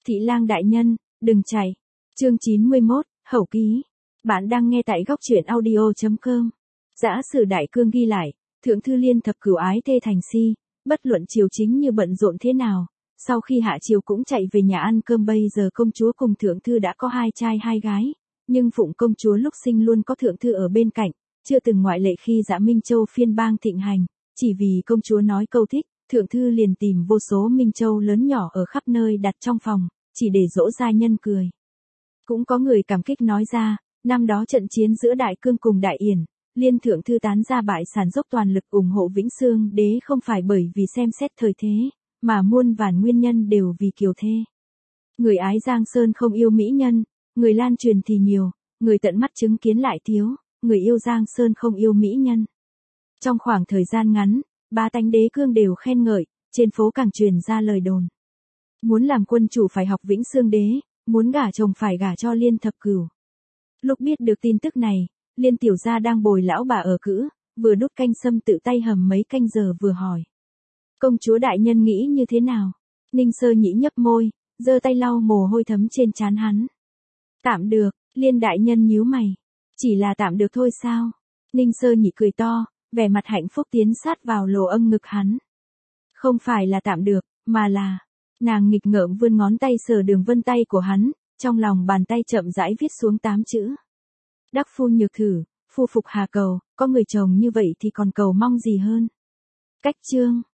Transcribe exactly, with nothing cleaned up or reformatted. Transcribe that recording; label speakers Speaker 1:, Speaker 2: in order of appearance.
Speaker 1: Thị lang đại nhân, đừng chạy. Chương chín mươi mốt, Hậu ký. Bạn đang nghe tại góc truyện audio chấm com. Dã sử đại cương ghi lại, thượng thư liên thập cửu ái thê thành si, bất luận triều chính như bận rộn thế nào, sau khi hạ triều cũng chạy về nhà ăn cơm. Bây giờ công chúa cùng thượng thư đã có hai trai hai gái, nhưng phụng công chúa lúc sinh luôn có thượng thư ở bên cạnh, chưa từng ngoại lệ. Khi Dạ Minh Châu phiên bang thịnh hành, chỉ vì công chúa nói câu thích, thượng thư liền tìm vô số Minh Châu lớn nhỏ ở khắp nơi đặt trong phòng, chỉ để dỗ gia nhân cười. Cũng có người cảm kích nói ra, năm đó trận chiến giữa Đại Cương cùng Đại Yển, Liên thượng thư tán ra bại sản dốc toàn lực ủng hộ Vĩnh Xương đế không phải bởi vì xem xét thời thế, mà muôn vàn nguyên nhân đều vì kiều thê. Người ái Giang Sơn không yêu mỹ nhân, người lan truyền thì nhiều, người tận mắt chứng kiến lại thiếu, người yêu Giang Sơn không yêu mỹ nhân. Trong khoảng thời gian ngắn, ba tánh đế cương đều khen ngợi, trên phố càng truyền ra lời đồn. Muốn làm quân chủ phải học Vĩnh Xương đế, muốn gả chồng phải gả cho Liên thập cửu. Lúc biết được tin tức này, Liên tiểu gia đang bồi lão bà ở cữ, vừa đút canh sâm tự tay hầm mấy canh giờ vừa hỏi. Công chúa đại nhân nghĩ như thế nào? Ninh Sơ Nhĩ nhấp môi, giơ tay lau mồ hôi thấm trên trán hắn. Tạm được, Liên đại nhân nhíu mày. Chỉ là tạm được thôi sao? Ninh Sơ Nhĩ cười to, vẻ mặt hạnh phúc tiến sát vào lồ âm ngực hắn. Không phải là tạm được, mà là... Nàng nghịch ngợm vươn ngón tay sờ đường vân tay của hắn, trong lòng bàn tay chậm rãi viết xuống tám chữ. Đắc phu nhược thử, phu phục hà cầu, có người chồng như vậy thì còn cầu mong gì hơn. Cách chương.